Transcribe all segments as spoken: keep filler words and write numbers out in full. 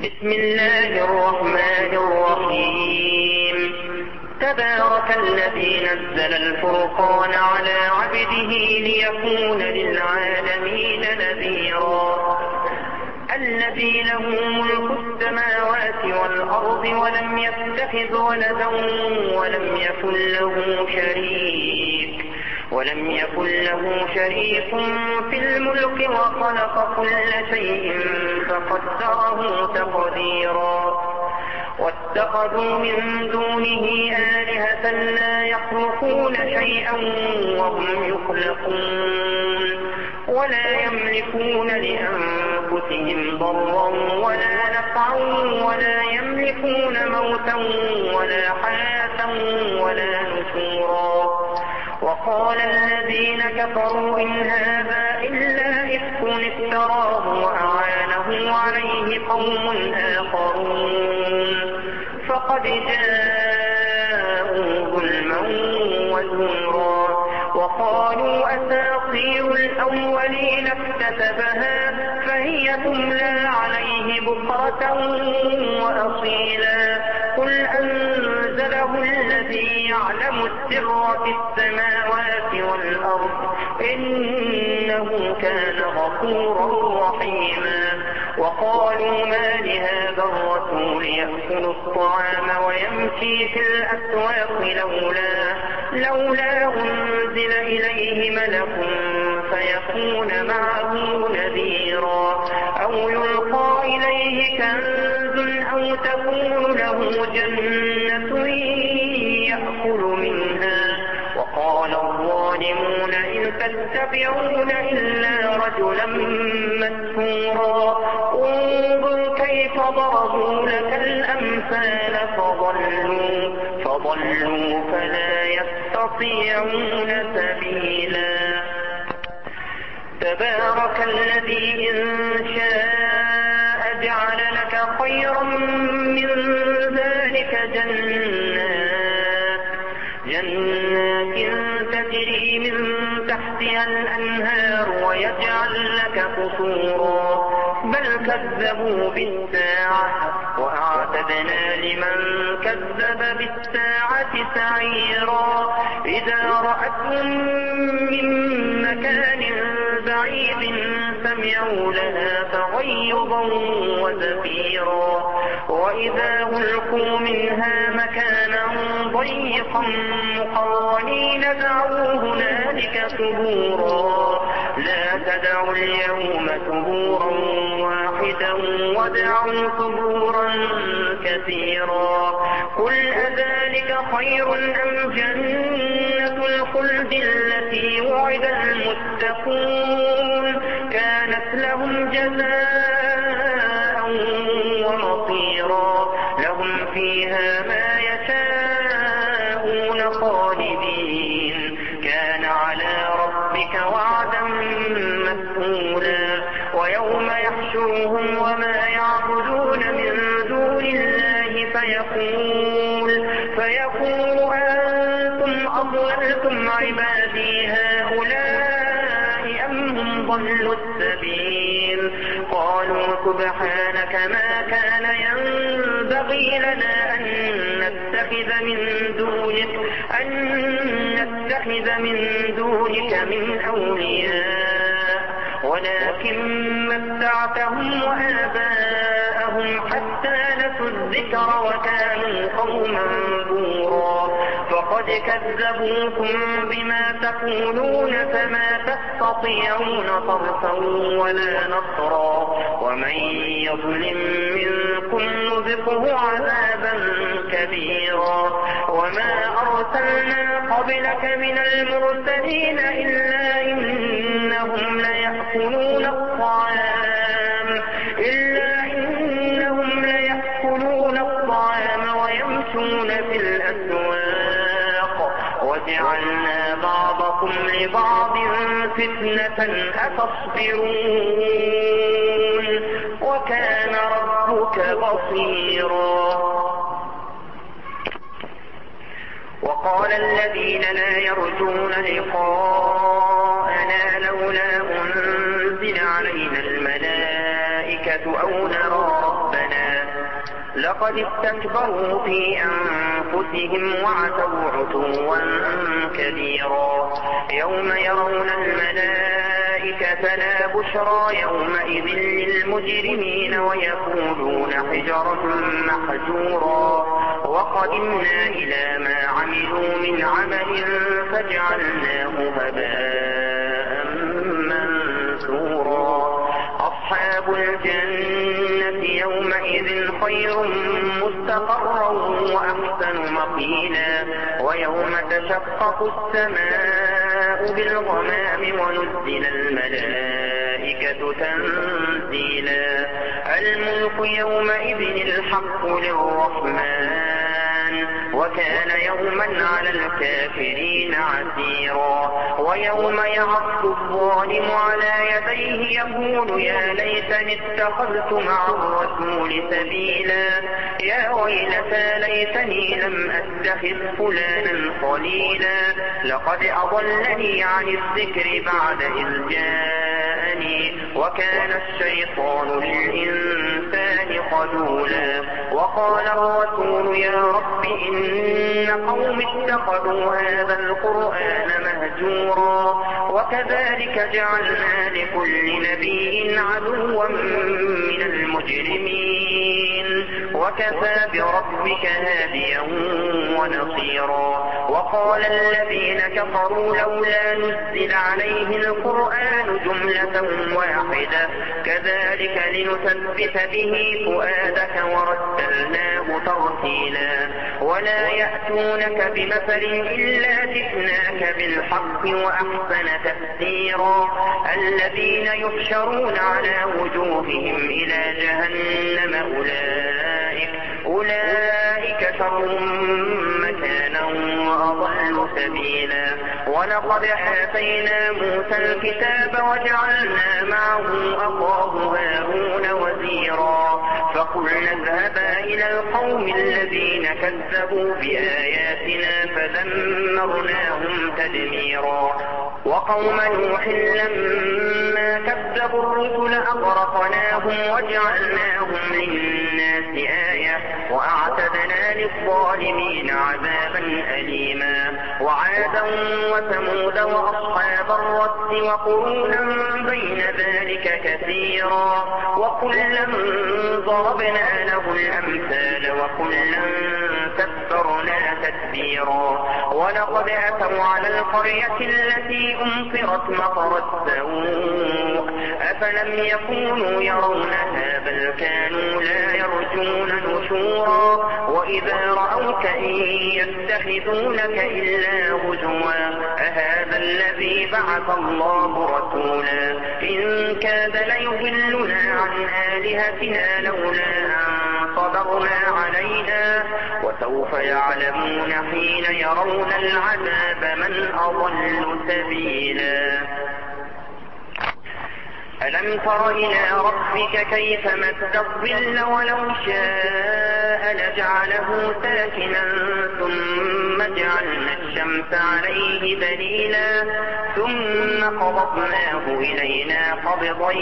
بسم الله الرحمن الرحيم تبارك الذي نزل الفرقان على عبده ليكون للعالمين نذيرا الذي له ملك السماوات والأرض ولم يتخذ ولدا ولم يكن له شريك ولم يكن له شريك في الملك وخلق كل شيء فقدره تقديرا واتخذوا من دونه آلهة لا يخلقون شيئا وهم يخلقون ولا يملكون لأنفسهم ضرا ولا نفعا ولا يملكون موتا ولا حياة ولا نشورا وقال الذين كفروا إن هذا إلا إفك افتراه وأعانه عليه قوم آخرون فقد جاءوا ظلما وزورا وقالوا أساطير الأولين اكتتبها فهي تملى عليه بكرة وأصيلا قل أنزله الذي يعلم السر في السماوات والأرض إنه كان غفورا رحيما وقالوا ما لهذا الرسول يأكل الطعام ويمشي في الأسواق لولا لولا أنزل إليه ملك فيكون معه نذيرا أو يلقى إليه كنز أو تكون له جنة يأكل منها وقال الظالمون إن تتبعون إلا رجلا مسحورا انظر كيف ضربوا لك الأمثال فضلوا فضلوا فلا يستطيعون سبيلا تبارك الذي إن شاء جعل لك خيرا من ذلك جنات جنات تجري من تحتها الأنهار ويجعل لك قصورا بل كذبوا بالساعة وأعتدنا لمن كذب بالساعة سعيرا إذا رأتهم من مكان بعيد سمعوا لها تغيظا وزفيرا وإذا ألقوا منها مكانا ضيقا مقرنين دعوا هنالك ثبورا لا تدعوا اليوم ثبورا واحدا وادعوا ثبورا كثيرا قل أذلك خير أم جنة الخلد التي وعد المتقون كانت لهم جزاء ومصيرا لهم فيها ما يشاءون خالدين كان على ربك وعدا مسئولا ويوم يحشرهم وما يعبدون من دون الله فيقول فيقول أنتم أضللتم عبادي هؤلاء أم هم ضلوا السبيل قالوا سبحانك ما كان ينبغي لنا أن نتخذ من دونك أن نتخذ من دونك من أولياء ولكن متعتهم وآباءهم حتى نسوا الذكر وكانوا قوما بورا فقد كذبوكم بما تقولون فما تستطيعون صرفا ولا نصرا ومن يظلم منكم نذقه عذابا كبيرا وما أرسلنا قبلك من المرسلين إلا إنهم ليأكلون الطعام إلا إنهم ليأكلون الطعام ويمشون في الأسواق وجعلنا بعضكم لبعض فتنة أتصبرون وكان ربك بصيرا وقال الذين لا يرجون لقاءنا لولا أنزل علينا الملائكة الملائكة أو نرى ربنا لقد استكبروا في أنفسهم وعتوا عتوا كبيرا يوم يرون الملائكة لا بشرى يومئذ للمجرمين ويقولون حجرة محجورا وقدمنا إلى ما عملوا من عمل فجعلناه هباء منثورا أصحاب الجنة يومئذ خير مستقرا وأحسن مقيلا ويوم تشقق السماء بالغمام ونزل الملائكة تنزيلا الملك يومئذ الحق للرحمن وكان يوما على الكافرين عسيرا ويوم يعض الظالم على يديه يقول يا ليتني اتخذت مع الرسول سبيلا يا ويلتى ليتني لم أتخذ فلانا خليلا لقد أضلني عن الذكر بعد إذ جاءني وكان الشيطان للإنسان خذولا وقال الرسول يا رب إن قوم اتخذوا هذا القرآن مهجورا وكذلك جعلنا لكل نبي عدوا من المجرمين وكفى بربك هاديا ونصيرا وقال الذين كفروا لولا نزل عليه القرآن جملة واحدة كذلك لنثبت به فؤادك ورتلناه ترتيلا ولا يأتونك بمثل إلا جئناك بالحق وأحسن تفسيرا الذين يحشرون على وجوههم إلى جهنم أولئك أولئك شر مكانا وأضل سبيلا ولقد آتينا موسى الكتاب وجعلنا معه أخاه هارون وزيرا فقلنا اذهبا إلى القوم الذين كذبوا بآياتنا فدمرناهم تدميرا وقوم نوح لما كذبوا الرسل أغرقناهم وجعلناهم للناس آية وأعتدنا للظالمين عذابا أليما وعادا وثمود وأصحاب الرس وقرونا بين ذلك كثيرا وكلا ضربنا له الأمثال وكلا تبرنا تتبيرا ولقد أتوا على القرية التي أمطرت مطر السوء أفلم يكونوا يرونها بل كانوا لا يرجون نشورا وإذا رأوك إن يتخذونك إلا هزوا أهذا الذي بعث الله رسولا إن كاد ليضلنا عن آلهتنا لولا أن صبرنا عليها وسوف يعلمون حين يرون العذاب من أضل سبيلا ألم تر إلى ربك كيف مد الظل ولو شاء لجعله ساكنا ثم جعلنا الشمس عليه دليلا ثم قبضناه إلينا قبضا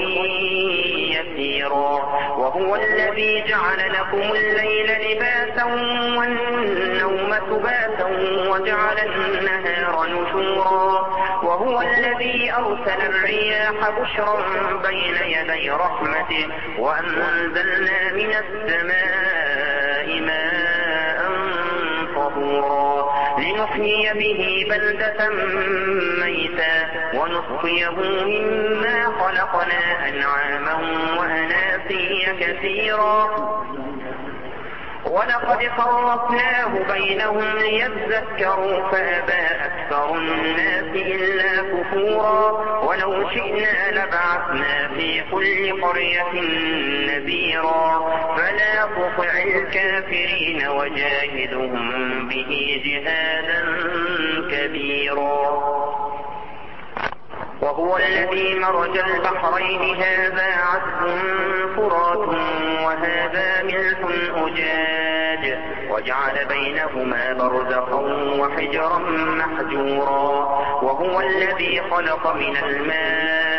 يسيرا وهو الذي جعل لكم الليل لباسا والنوم سباتا وجعل النهار نشورا وهو الذي أرسل الرياح بشرا بين يدي رحمته وأنزلنا من السماء ماء طهورا لنحيي به بلدة ميتا ونسقيه مما خلقنا أنعاما وأناسيا كثيرا ولقد فرقناه بينهم ليذكروا فأبى أكثر الناس إلا كفورا ولو شئنا لبعثنا في كل قرية نذيرا فلا تطع الكافرين وجاهدهم به جهادا كبيرا وهو الذي مرج البحرين هذا عذب فرات وهذا ملح أجاج وجعل بينهما برزخا وحجرا محجورا وهو الذي خلق من الماء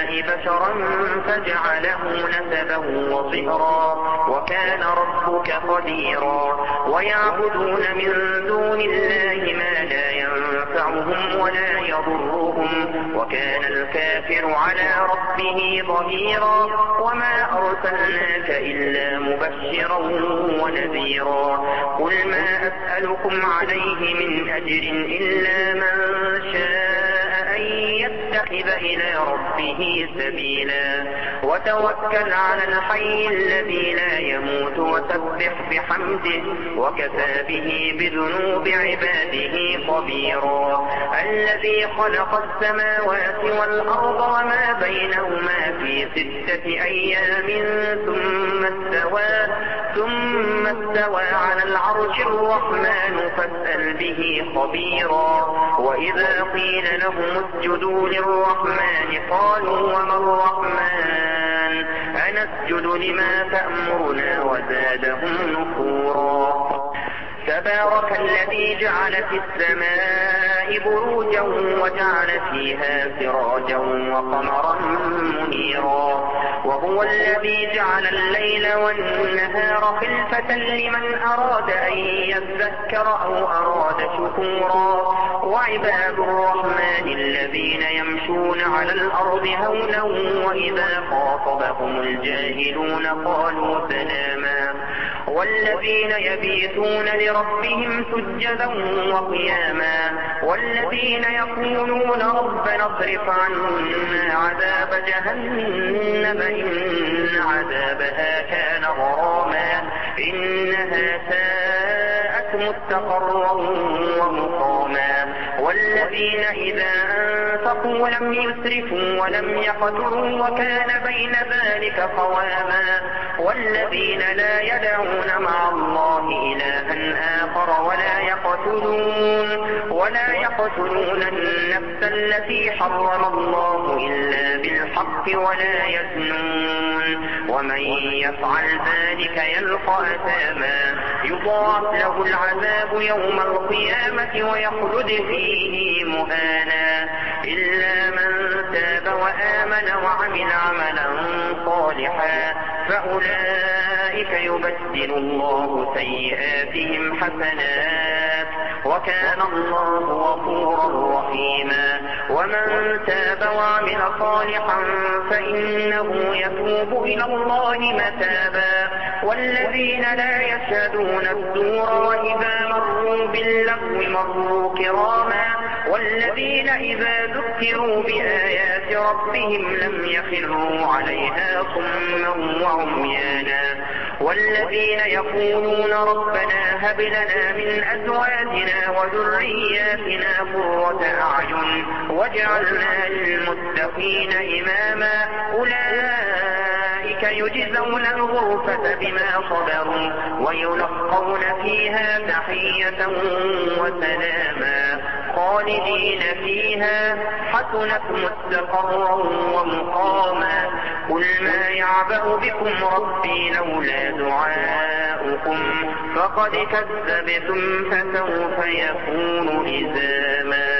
بشرا فجعله نسبا وصهرا وكان ربك قديرا ويعبدون من دون الله ما لا ينفعهم ولا يضرهم وكان الكافر على ربه ظهيرا وما أرسلناك إلا مبشرا ونذيرا قل ما أسألكم عليه من أجر إلا من شاء أن يتخذ إلى ربه سبيلا وتوكل على الحي الذي لا يموت وسبح بحمده وكفى به بذنوب عباده خبيرا الذي خلق السماوات والأرض وما بينهما في ستة أيام ثم استوى ثم استوى على العرش الرحمن فاسأل به خبيرا وإذا قيل لهم اسجدوا للرحمن قالوا وما الرحمن أنسجد لما تأمرنا وزادهم نفورا تبارك الذي جعل في السماء بروجا وجعل فيها سراجا وقمرا منيرا وهو الذي جعل الليل والنهار خلفة لمن أراد أن يذكر أو أراد شكورا وعباد الرحمن الذين يمشون على الأرض هونا وإذا خاطبهم الجاهلون قالوا سلاما والذين يبيتون لربهم سجدا وقياما والذين يقولون ربنا اصرف عنا عذاب جهنم إن عذابها كان غراما إنها ساءت مستقرا ومقاما والذين إذا أنفقوا لم يسرفوا ولم يقتروا وكان بين ذلك قواما والذين لا يدعون مع الله إلها آخر ولا يقتلون ولا يقتلون النفس التي حرم الله إلا بالحق ولا يزنون ومن يفعل ذلك يلقى أثاما يضاعف له العذاب يوم القيامة ويخلد فيه مهانا إلا من تاب وآمن وعمل عملا صالحا فأولئك يبدل الله سيئاتهم حسنات وكان الله غفورا رحيما ومن تاب وعمل صالحا فإنه يتوب إلى الله متابا والذين لا يشهدون الزور وإذا مروا باللغو مروا كراما والذين إذا ذكروا بآيات ربهم لم يخروا عليها صما وعميانا والذين يقولون ربنا هب لنا من أزواجنا وذرياتنا قرة أعين واجعلنا للمتقين إماما أولئك يجزون الغرفة بما صبروا ويلقون فيها تحية وسلاما خالدين فيها حسنت مستقرا ومقاما قل ما يعبأ بكم ربي لولا دعاؤكم فقد كذبتم فسوف يكون لزاما